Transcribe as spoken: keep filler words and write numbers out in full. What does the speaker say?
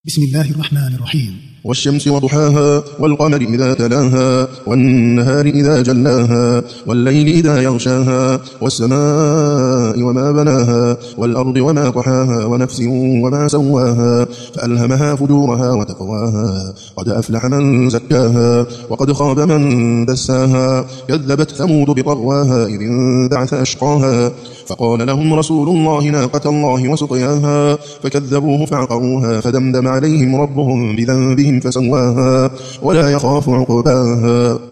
بسم الله الرحمن الرحيم. والشمس وضحاها والقمر إذا تلاها والنهار إذا جلاها والليل إذا يغشاها والسماء وما بناها والأرض وما طحاها ونفس وما سواها فألهمها فجورها وتقواها قد أفلح من زكاها وقد خاب من دساها كذبت ثمود بطغواها إذ انبعث أشقاها فقال لهم رسول الله ناقة الله وسقياها فكذبوه فعقروها فدمدم عليهم ربهم بذنبهم فسواها ولا يخاف عقباها.